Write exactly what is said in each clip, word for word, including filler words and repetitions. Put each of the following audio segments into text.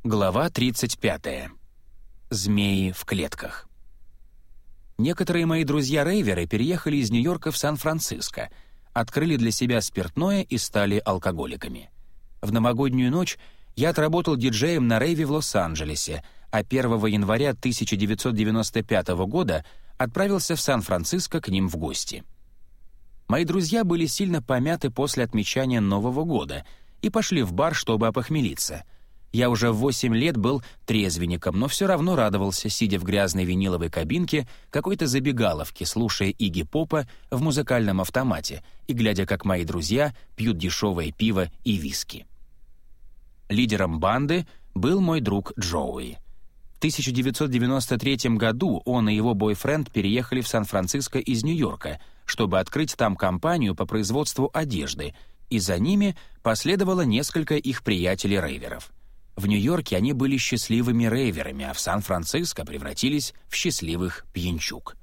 Глава тридцать пятая. Змеи в клетках. Некоторые мои друзья-рейверы переехали из Нью-Йорка в Сан-Франциско, открыли для себя спиртное и стали алкоголиками. В новогоднюю ночь я отработал диджеем на рейве в Лос-Анджелесе, а первого января тысяча девятьсот девяносто пятого года отправился в Сан-Франциско к ним в гости. Мои друзья были сильно помяты после отмечания Нового года и пошли в бар, чтобы опохмелиться. Я уже в восемь лет был трезвенником, но все равно радовался, сидя в грязной виниловой кабинке какой-то забегаловки, слушая Игги Попа в музыкальном автомате и глядя, как мои друзья пьют дешевое пиво и виски. Лидером банды был мой друг Джоуи. В тысяча девятьсот девяносто третьем году он и его бойфренд переехали в Сан-Франциско из Нью-Йорка, чтобы открыть там компанию по производству одежды, и за ними последовало несколько их приятелей-рейверов. В Нью-Йорке они были счастливыми рейверами, а в Сан-Франциско превратились в счастливых пьянчуг.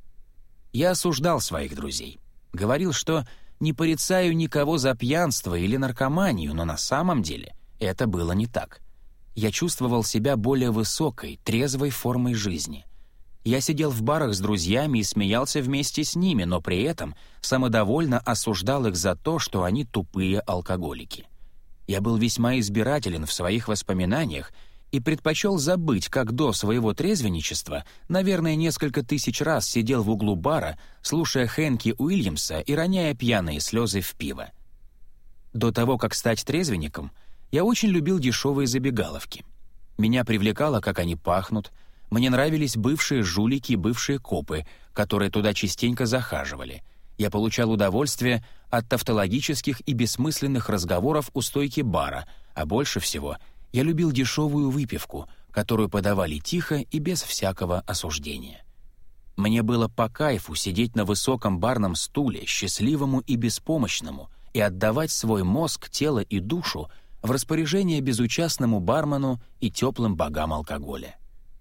Я осуждал своих друзей. Говорил, что не порицаю никого за пьянство или наркоманию, но на самом деле это было не так. Я чувствовал себя более высокой, трезвой формой жизни. Я сидел в барах с друзьями и смеялся вместе с ними, но при этом самодовольно осуждал их за то, что они тупые алкоголики. Я был весьма избирателен в своих воспоминаниях и предпочел забыть, как до своего трезвенничества, наверное, несколько тысяч раз сидел в углу бара, слушая Хэнки Уильямса и роняя пьяные слезы в пиво. До того, как стать трезвенником, я очень любил дешевые забегаловки. Меня привлекало, как они пахнут. Мне нравились бывшие жулики и бывшие копы, которые туда частенько захаживали. Я получал удовольствие от тавтологических и бессмысленных разговоров у стойки бара, а больше всего я любил дешевую выпивку, которую подавали тихо и без всякого осуждения. Мне было по кайфу сидеть на высоком барном стуле, счастливому и беспомощному, и отдавать свой мозг, тело и душу в распоряжение безучастному бармену и теплым богам алкоголя.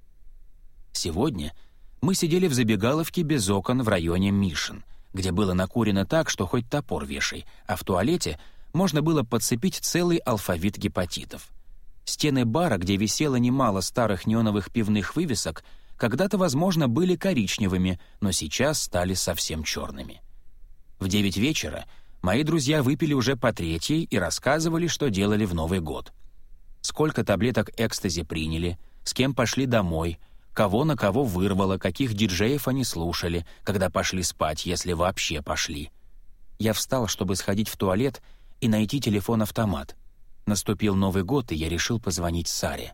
Сегодня мы сидели в забегаловке без окон в районе Мишен, где было накурено так, что хоть топор вешай, а в туалете можно было подцепить целый алфавит гепатитов. Стены бара, где висело немало старых неоновых пивных вывесок, когда-то, возможно, были коричневыми, но сейчас стали совсем черными. В девять вечера мои друзья выпили уже по третьей и рассказывали, что делали в Новый год. Сколько таблеток экстази приняли, с кем пошли домой, кого на кого вырвало, каких диджеев они слушали, когда пошли спать, если вообще пошли. Я встал, чтобы сходить в туалет и найти телефон-автомат. Наступил Новый год, и я решил позвонить Саре.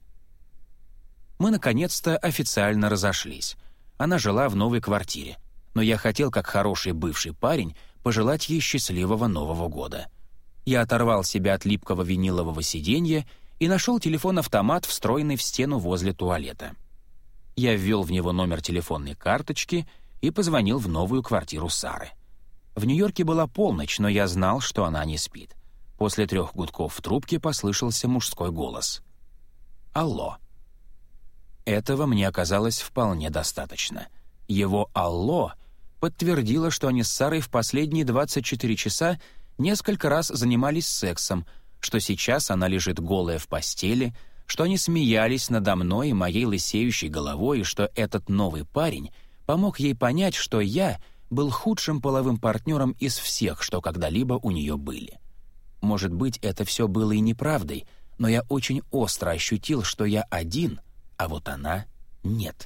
Мы, наконец-то, официально разошлись. Она жила в новой квартире, но я хотел, как хороший бывший парень, пожелать ей счастливого Нового года. Я оторвал себя от липкого винилового сиденья и нашел телефон-автомат, встроенный в стену возле туалета. Я ввел в него номер телефонной карточки и позвонил в новую квартиру Сары. В Нью-Йорке была полночь, но я знал, что она не спит. После трех гудков в трубке послышался мужской голос. «Алло». Этого мне оказалось вполне достаточно. Его «алло» подтвердило, что они с Сарой в последние двадцать четыре часа несколько раз занимались сексом, что сейчас она лежит голая в постели, что они смеялись надо мной и моей лысеющей головой, и что этот новый парень помог ей понять, что я был худшим половым партнером из всех, что когда-либо у нее были. Может быть, это все было и неправдой, но я очень остро ощутил, что я один, а вот она — нет.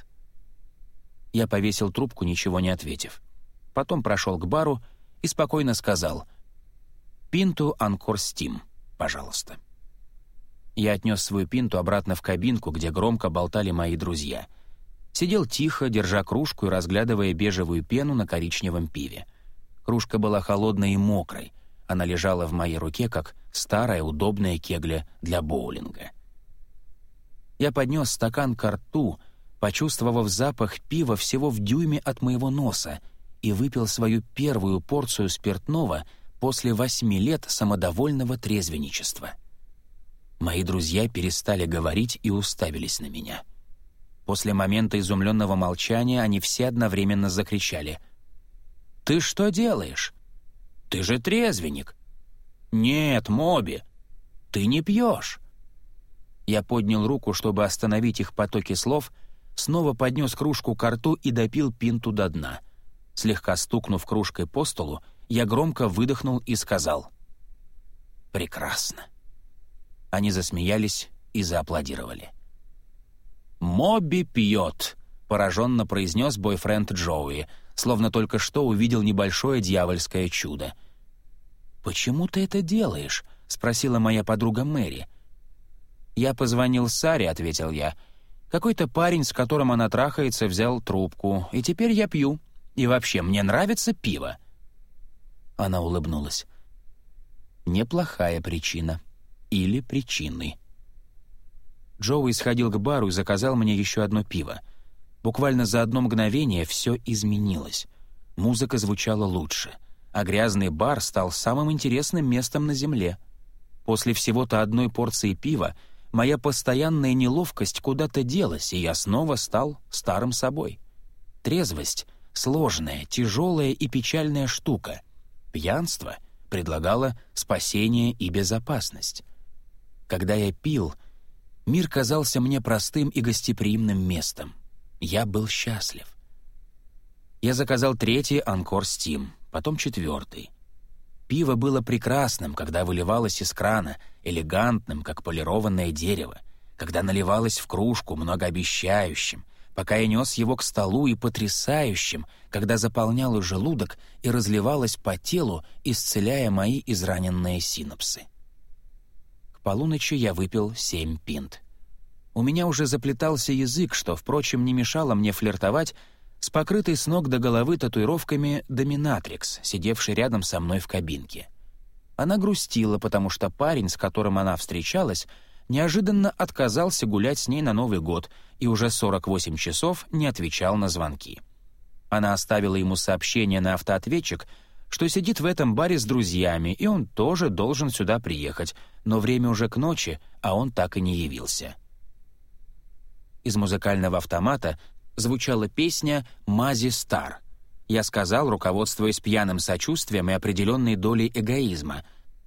Я повесил трубку, ничего не ответив. Потом прошел к бару и спокойно сказал «Пинту Анкор Стим, пожалуйста». Я отнес свою пинту обратно в кабинку, где громко болтали мои друзья. Сидел тихо, держа кружку и разглядывая бежевую пену на коричневом пиве. Кружка была холодной и мокрой. Она лежала в моей руке, как старая удобная кегля для боулинга. Я поднес стакан ко рту, почувствовав запах пива всего в дюйме от моего носа, и выпил свою первую порцию спиртного после восьми лет самодовольного трезвенничества. Мои друзья перестали говорить и уставились на меня. После момента изумленного молчания они все одновременно закричали: «Ты что делаешь? Ты же трезвенник!» «Нет, Моби, ты не пьешь!» Я поднял руку, чтобы остановить их потоки слов, снова поднес кружку ко рту и допил пинту до дна. Слегка стукнув кружкой по столу, я громко выдохнул и сказал: «Прекрасно». Они засмеялись и зааплодировали. «Моби пьет», — пораженно произнес бойфренд Джоуи, словно только что увидел небольшое дьявольское чудо. «Почему ты это делаешь?» — спросила моя подруга Мэри. «Я позвонил Саре», — ответил я. «Какой-то парень, с которым она трахается, взял трубку, и теперь я пью. И вообще, мне нравится пиво». Она улыбнулась. «Неплохая причина. Или причины». Джоуи сходил к бару и заказал мне еще одно пиво. Буквально за одно мгновение все изменилось. Музыка звучала лучше, а грязный бар стал самым интересным местом на земле. После всего-то одной порции пива моя постоянная неловкость куда-то делась, и я снова стал старым собой. Трезвость — сложная, тяжелая и печальная штука. Пьянство предлагало спасение и безопасность. Когда я пил, мир казался мне простым и гостеприимным местом. Я был счастлив. Я заказал третий «Анкор Стим», потом четвертый. Пиво было прекрасным, когда выливалось из крана, элегантным, как полированное дерево, когда наливалось в кружку, многообещающим, пока я нес его к столу, и потрясающим, когда заполняло желудок и разливалось по телу, исцеляя мои израненные синапсы. К полуночи я выпил семь пинт. У меня уже заплетался язык, что, впрочем, не мешало мне флиртовать с покрытой с ног до головы татуировками доминатрикс, сидевшей рядом со мной в кабинке. Она грустила, потому что парень, с которым она встречалась, неожиданно отказался гулять с ней на Новый год и уже сорок восемь часов не отвечал на звонки. Она оставила ему сообщение на автоответчик, что сидит в этом баре с друзьями, и он тоже должен сюда приехать, но время уже к ночи, а он так и не явился. Из музыкального автомата звучала песня «Мази Стар». Я сказал, руководствуясь пьяным сочувствием и определенной долей эгоизма: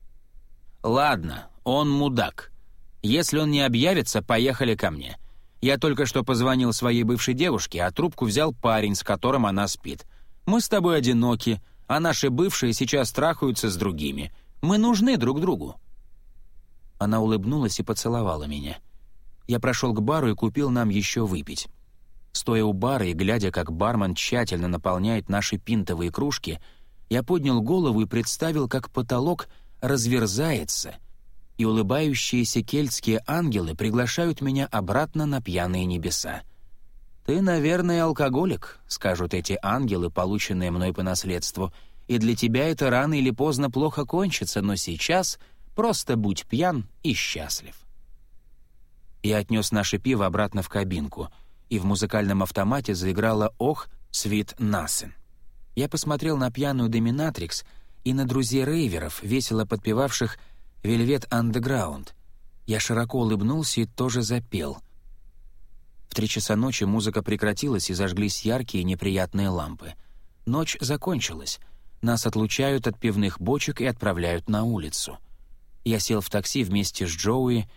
«Ладно, он мудак. Если он не объявится, поехали ко мне. Я только что позвонил своей бывшей девушке, а трубку взял парень, с которым она спит. Мы с тобой одиноки, а наши бывшие сейчас трахаются с другими. Мы нужны друг другу». Она улыбнулась и поцеловала меня. Я прошел к бару и купил нам еще выпить. Стоя у бара и глядя, как бармен тщательно наполняет наши пинтовые кружки, я поднял голову и представил, как потолок разверзается, и улыбающиеся кельтские ангелы приглашают меня обратно на пьяные небеса. «Ты, наверное, алкоголик», — скажут эти ангелы, полученные мной по наследству, «и для тебя это рано или поздно плохо кончится, но сейчас просто будь пьян и счастлив». Я отнес наше пиво обратно в кабинку, и в музыкальном автомате заиграла «Ох, Свит Насен». Я посмотрел на пьяную доминатрикс и на друзей рейверов, весело подпевавших «Velvet Underground». Я широко улыбнулся и тоже запел. В три часа ночи музыка прекратилась, и зажглись яркие неприятные лампы. Ночь закончилась. Нас отлучают от пивных бочек и отправляют на улицу. Я сел в такси вместе с Джоуи